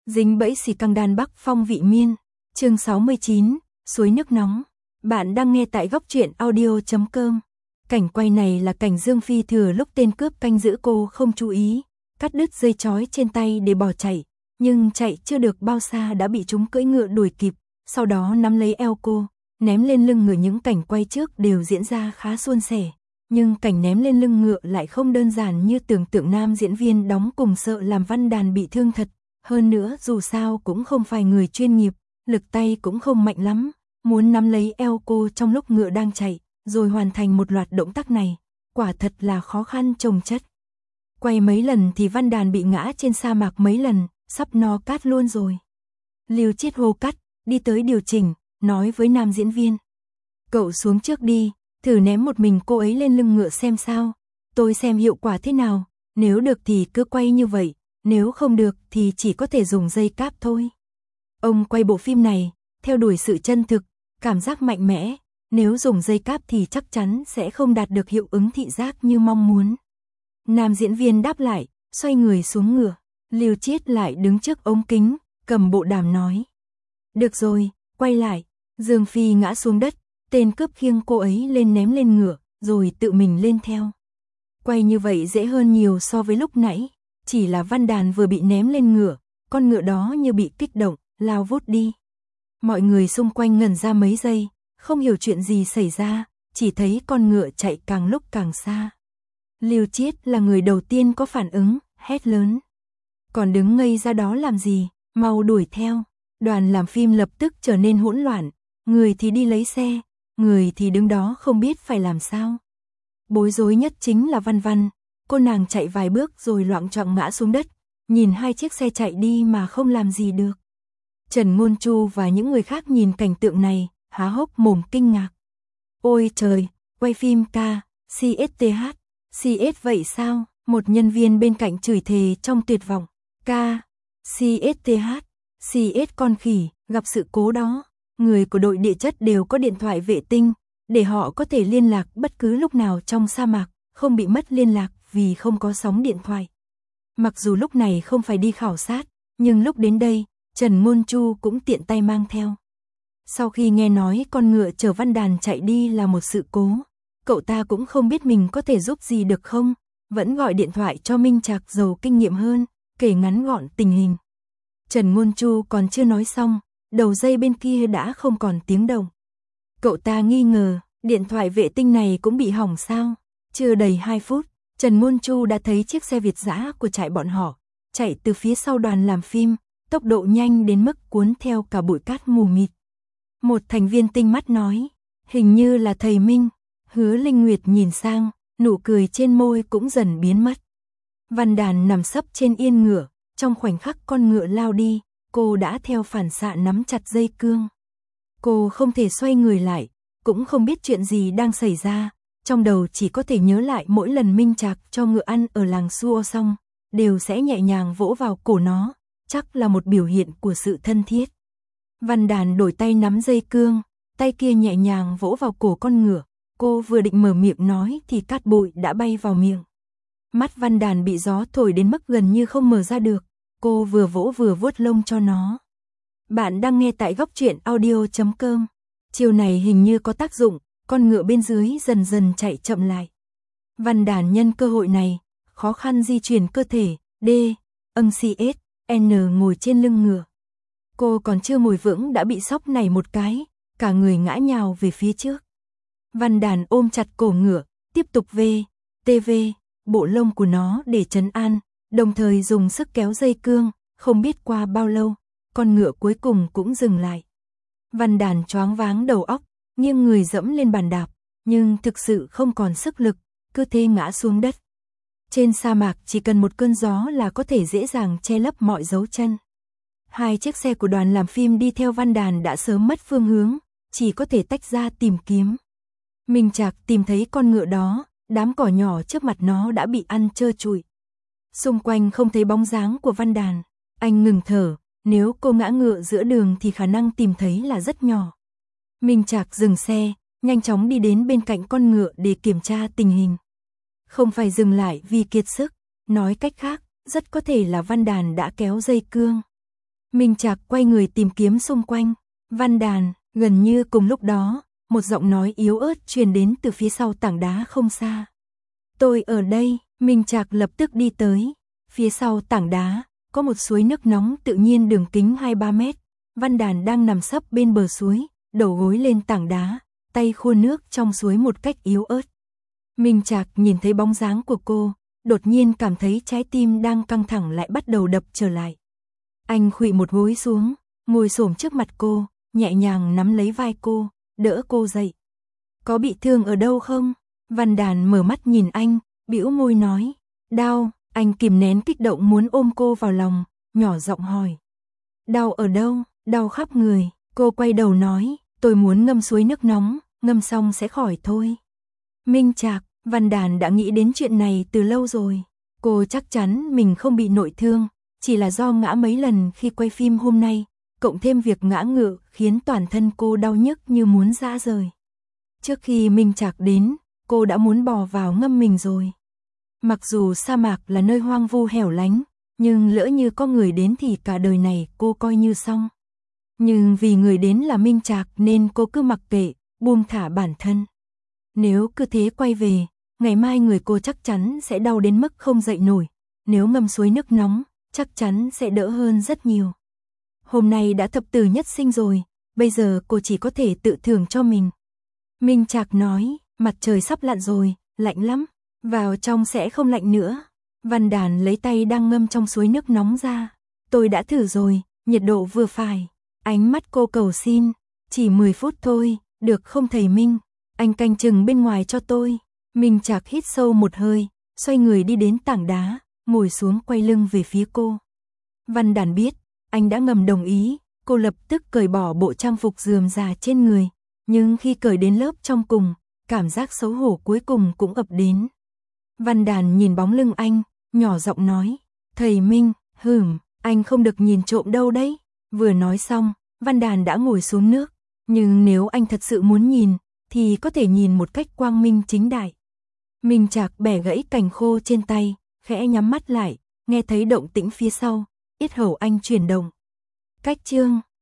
Dính bẫy xì căng đan Bắc Phong vị miên. Chương 69, suối nước nóng. Bạn đang nghe tại góc truyện audio.com. Cảnh quay này là cảnh Dương Phi thừa lúc tên cướp canh giữ cô không chú ý, cắt đứt dây trói trên tay để bỏ chạy, nhưng chạy chưa được bao xa đã bị chúng cưỡi ngựa đuổi kịp, sau đó nắm lấy eo cô, ném lên lưng ngựa. Những cảnh quay trước đều diễn ra khá suôn sẻ, nhưng cảnh ném lên lưng ngựa lại không đơn giản như tưởng tượng. Nam diễn viên đóng cùng sợ làm Văn Đàn bị thương thật, hơn nữa dù sao cũng không phải người chuyên nghiệp, lực tay cũng không mạnh lắm, muốn nắm lấy eo cô trong lúc ngựa đang chạy, rồi hoàn thành một loạt động tác này, quả thật là khó khăn chồng chất. Quay mấy lần thì Văn Đàn bị ngã trên sa mạc mấy lần, sắp no cát luôn rồi. Lưu Chiết hô cắt, đi tới điều chỉnh, nói với nam diễn viên. Cậu xuống trước đi, thử ném một mình cô ấy lên lưng ngựa xem sao, tôi xem hiệu quả thế nào, nếu được thì cứ quay như vậy, nếu không được thì chỉ có thể dùng dây cáp thôi. Ông quay bộ phim này, theo đuổi sự chân thực, cảm giác mạnh mẽ, nếu dùng dây cáp thì chắc chắn sẽ không đạt được hiệu ứng thị giác như mong muốn. Nam diễn viên đáp lại, xoay người xuống ngựa, Lưu Chiết lại đứng trước ống kính, cầm bộ đàm nói. Được rồi, quay lại, Dương Phi ngã xuống đất, tên cướp khiêng cô ấy lên ném lên ngựa, rồi tự mình lên theo. Quay như vậy dễ hơn nhiều so với lúc nãy, chỉ là Văn Đàn vừa bị ném lên ngựa, con ngựa đó như bị kích động, lao vút đi. Mọi người xung quanh ngẩn ra mấy giây, không hiểu chuyện gì xảy ra, chỉ thấy con ngựa chạy càng lúc càng xa. Lưu Chiết là người đầu tiên có phản ứng, hét lớn. Còn đứng ngây ra đó làm gì, mau đuổi theo. Đoàn làm phim lập tức trở nên hỗn loạn, người thì đi lấy xe, người thì đứng đó không biết phải làm sao. Bối rối nhất chính là Văn Văn, cô nàng chạy vài bước rồi loạng choạng ngã xuống đất, nhìn hai chiếc xe chạy đi mà không làm gì được. Trần Ngôn Chu và những người khác nhìn cảnh tượng này, há hốc mồm kinh ngạc. Ôi trời, quay phim CSTH, CS vậy sao? Một nhân viên bên cạnh chửi thề trong tuyệt vọng. CSTH, CS con khỉ, gặp sự cố đó. Người của đội địa chất đều có điện thoại vệ tinh, để họ có thể liên lạc bất cứ lúc nào trong sa mạc, không bị mất liên lạc vì không có sóng điện thoại. Mặc dù lúc này không phải đi khảo sát, nhưng lúc đến đây, Trần Ngôn Chu cũng tiện tay mang theo. Sau khi nghe nói con ngựa chở Văn Đàn chạy đi là một sự cố, cậu ta cũng không biết mình có thể giúp gì được không, vẫn gọi điện thoại cho Minh Trạc giàu kinh nghiệm hơn, kể ngắn gọn tình hình. Trần Ngôn Chu còn chưa nói xong, đầu dây bên kia đã không còn tiếng động. Cậu ta nghi ngờ, điện thoại vệ tinh này cũng bị hỏng sao? Chưa đầy 2 phút, Trần Ngôn Chu đã thấy chiếc xe Việt dã của trại bọn họ, chạy từ phía sau đoàn làm phim, tốc độ nhanh đến mức cuốn theo cả bụi cát mù mịt. Một thành viên tinh mắt nói, hình như là thầy Minh. Hứa Linh Nguyệt nhìn sang, nụ cười trên môi cũng dần biến mất. Văn Đàn nằm sấp trên yên ngựa, trong khoảnh khắc con ngựa lao đi, cô đã theo phản xạ nắm chặt dây cương. Cô không thể xoay người lại, cũng không biết chuyện gì đang xảy ra, trong đầu chỉ có thể nhớ lại mỗi lần Minh Trạc cho ngựa ăn ở làng Suo xong, đều sẽ nhẹ nhàng vỗ vào cổ nó, chắc là một biểu hiện của sự thân thiết. Văn Đàn đổi tay nắm dây cương, tay kia nhẹ nhàng vỗ vào cổ con ngựa, cô vừa định mở miệng nói thì cát bụi đã bay vào miệng. Mắt Văn Đàn bị gió thổi đến mức gần như không mở ra được, cô vừa vỗ vừa vuốt lông cho nó. Bạn đang nghe tại góc truyện audio.com. Chiều này hình như có tác dụng, con ngựa bên dưới dần dần chạy chậm lại. Văn Đàn nhân cơ hội này, khó khăn di chuyển cơ thể, ngồi trên lưng ngựa. Cô còn chưa ngồi vững đã bị sóc này một cái, cả người ngã nhào về phía trước. Văn Đàn ôm chặt cổ ngựa, tiếp tục bộ lông của nó để trấn an, đồng thời dùng sức kéo dây cương, không biết qua bao lâu, con ngựa cuối cùng cũng dừng lại. Văn Đàn choáng váng đầu óc, nghiêng người dẫm lên bàn đạp, nhưng thực sự không còn sức lực, cứ thế ngã xuống đất. Trên sa mạc chỉ cần một cơn gió là có thể dễ dàng che lấp mọi dấu chân. Hai chiếc xe của đoàn làm phim đi theo Văn Đàn đã sớm mất phương hướng, chỉ có thể tách ra tìm kiếm. Minh Trạc tìm thấy con ngựa đó, đám cỏ nhỏ trước mặt nó đã bị ăn trơ trụi. Xung quanh không thấy bóng dáng của Văn Đàn, anh ngừng thở, nếu cô ngã ngựa giữa đường thì khả năng tìm thấy là rất nhỏ. Minh Trạc dừng xe, nhanh chóng đi đến bên cạnh con ngựa để kiểm tra tình hình. Không phải dừng lại vì kiệt sức, nói cách khác, rất có thể là Văn Đàn đã kéo dây cương. Minh Trạc quay người tìm kiếm xung quanh. Văn Đàn, gần như cùng lúc đó, một giọng nói yếu ớt truyền đến từ phía sau tảng đá không xa. Tôi ở đây, Minh Trạc lập tức đi tới. Phía sau tảng đá, có một suối nước nóng tự nhiên đường kính 2-3 mét. Văn Đàn đang nằm sấp bên bờ suối, đầu gối lên tảng đá, tay khua nước trong suối một cách yếu ớt. Minh Trạc nhìn thấy bóng dáng của cô, đột nhiên cảm thấy trái tim đang căng thẳng lại bắt đầu đập trở lại. Anh khuỵu một gối xuống, ngồi xổm trước mặt cô, nhẹ nhàng nắm lấy vai cô, đỡ cô dậy. Có bị thương ở đâu không? Văn Đàn mở mắt nhìn anh, bĩu môi nói. Đau. Anh kìm nén kích động muốn ôm cô vào lòng, nhỏ giọng hỏi. Đau ở đâu? Đau khắp người. Cô quay đầu nói, tôi muốn ngâm suối nước nóng, ngâm xong sẽ khỏi thôi. Minh Trạc, Văn Đàn đã nghĩ đến chuyện này từ lâu rồi. Cô chắc chắn mình không bị nội thương, chỉ là do ngã mấy lần khi quay phim hôm nay, cộng thêm việc ngã ngựa khiến toàn thân cô đau nhức như muốn rã rời. Trước khi Minh Trạc đến, cô đã muốn bò vào ngâm mình rồi. Mặc dù sa mạc là nơi hoang vu hẻo lánh, nhưng lỡ như có người đến thì cả đời này cô coi như xong. Nhưng vì người đến là Minh Trạc nên cô cứ mặc kệ, buông thả bản thân. Nếu cứ thế quay về, ngày mai người cô chắc chắn sẽ đau đến mức không dậy nổi. Nếu ngâm suối nước nóng, chắc chắn sẽ đỡ hơn rất nhiều. Hôm nay đã thập tử nhất sinh rồi, bây giờ cô chỉ có thể tự thưởng cho mình. Minh Trạc nói, mặt trời sắp lặn rồi, lạnh lắm, vào trong sẽ không lạnh nữa. Văn Đàn lấy tay đang ngâm trong suối nước nóng ra. Tôi đã thử rồi, nhiệt độ vừa phải. Ánh mắt cô cầu xin, chỉ 10 phút thôi, được không thầy Minh? Anh canh chừng bên ngoài cho tôi. Minh Trạc hít sâu một hơi, xoay người đi đến tảng đá, ngồi xuống quay lưng về phía cô. Văn Đàn biết, anh đã ngầm đồng ý, cô lập tức cởi bỏ bộ trang phục rườm rà trên người. Nhưng khi cởi đến lớp trong cùng, cảm giác xấu hổ cuối cùng cũng ập đến. Văn Đàn nhìn bóng lưng anh, nhỏ giọng nói, thầy Minh, anh không được nhìn trộm đâu đấy. Vừa nói xong, Văn Đàn đã ngồi xuống nước, nhưng nếu anh thật sự muốn nhìn, thì có thể nhìn một cách quang minh chính đại. Minh Trạc bẻ gãy cành khô trên tay, khẽ nhắm mắt lại, nghe thấy động tĩnh phía sau, yết hầu anh chuyển động. Cách chương